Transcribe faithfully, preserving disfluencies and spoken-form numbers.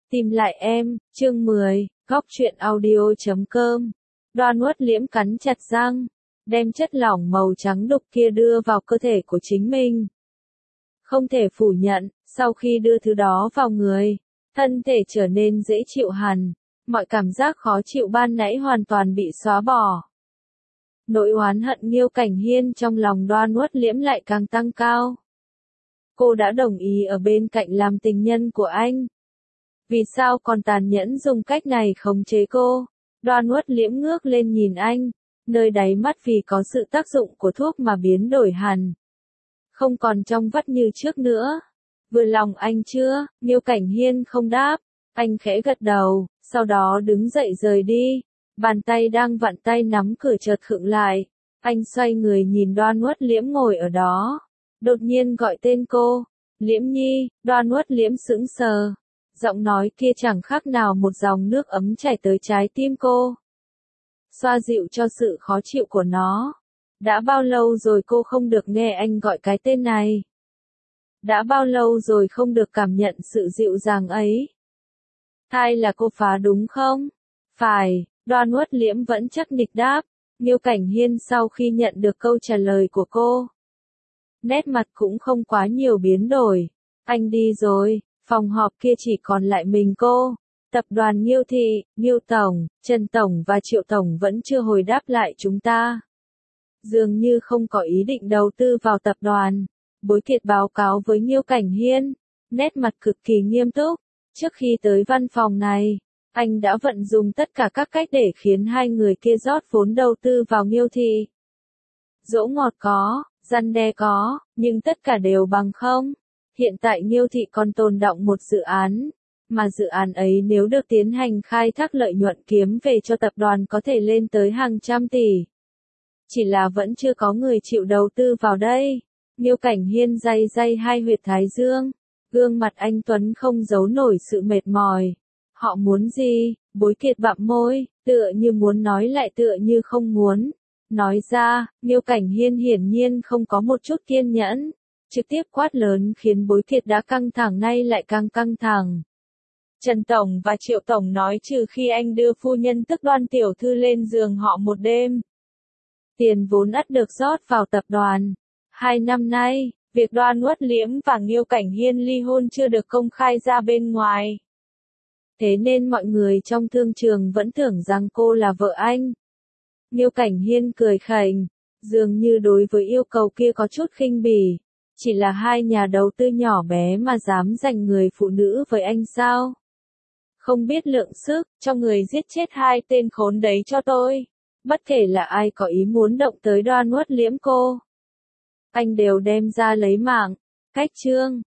Tìm lại em, chương mười, góc truyện audio chấm com. Đoan Uất Liễm cắn chặt răng, đem chất lỏng màu trắng đục kia đưa vào cơ thể của chính mình. Không thể phủ nhận, sau khi đưa thứ đó vào người, thân thể trở nên dễ chịu hẳn, mọi cảm giác khó chịu ban nãy hoàn toàn bị xóa bỏ. Nỗi oán hận Nghiêu Cảnh Hiên trong lòng Đoan Uất Liễm lại càng tăng cao. Cô đã đồng ý ở bên cạnh làm tình nhân của anh. Vì sao còn tàn nhẫn dùng cách này khống chế cô? Đoan Uất Liễm ngước lên nhìn anh, nơi đáy mắt vì có sự tác dụng của thuốc mà biến đổi hẳn. Không còn trong vắt như trước nữa. Vừa lòng anh chưa? Nghiêu Cảnh Hiên không đáp. Anh khẽ gật đầu, sau đó đứng dậy rời đi. Bàn tay đang vặn tay nắm cửa chợt khựng lại. Anh xoay người nhìn Đoan Uất Liễm ngồi ở đó. Đột nhiên gọi tên cô. Liễm Nhi. Đoan Uất Liễm sững sờ. Giọng nói kia chẳng khác nào một dòng nước ấm chảy tới trái tim cô. Xoa dịu cho sự khó chịu của nó. Đã bao lâu rồi cô không được nghe anh gọi cái tên này? Đã bao lâu rồi không được cảm nhận sự dịu dàng ấy? Hay là cô phá đúng không? Phải, Đoan Uất Liễm vẫn chắc nịch đáp. Nghiêu Cảnh Hiên sau khi nhận được câu trả lời của cô, nét mặt cũng không quá nhiều biến đổi. Anh đi rồi. Phòng họp kia chỉ còn lại mình cô. Tập đoàn Nghiêu Thị, Nghiêu Tổng, Trần Tổng và Triệu Tổng vẫn chưa hồi đáp lại chúng ta. Dường như không có ý định đầu tư vào tập đoàn. Bối Kiệt báo cáo với Nghiêu Cảnh Hiên, nét mặt cực kỳ nghiêm túc. Trước khi tới văn phòng này, anh đã vận dụng tất cả các cách để khiến hai người kia rót vốn đầu tư vào Nghiêu Thị. Dỗ ngọt có, răn đe có, nhưng tất cả đều bằng không. Hiện tại Nghiêu Thị còn tồn đọng một dự án, mà dự án ấy nếu được tiến hành khai thác lợi nhuận kiếm về cho tập đoàn có thể lên tới hàng trăm tỷ. Chỉ là vẫn chưa có người chịu đầu tư vào đây. Nghiêu Cảnh Hiên day day hai huyệt thái dương, gương mặt anh tuấn không giấu nổi sự mệt mỏi. Họ muốn gì? Bối Kiệt bặm môi, tựa như muốn nói lại tựa như không muốn. Nói ra, Nghiêu Cảnh Hiên hiển nhiên không có một chút kiên nhẫn. Trực tiếp quát lớn khiến Bối Kiệt đã căng thẳng nay lại càng căng thẳng. Trần Tổng và Triệu Tổng nói trừ khi anh đưa phu nhân tức Đoan tiểu thư lên giường họ một đêm. Tiền vốn ắt được rót vào tập đoàn. Hai năm nay, việc Đoan Uất Liễm và Nghiêu Cảnh Hiên ly hôn chưa được công khai ra bên ngoài. Thế nên mọi người trong thương trường vẫn tưởng rằng cô là vợ anh. Nghiêu Cảnh Hiên cười khành, dường như đối với yêu cầu kia có chút khinh bỉ. Chỉ là hai nhà đầu tư nhỏ bé mà dám giành người phụ nữ với anh sao? Không biết lượng sức, cho người giết chết hai tên khốn đấy cho tôi. Bất kể là ai có ý muốn động tới Đoan Uất Liễm cô, anh đều đem ra lấy mạng. Cách chương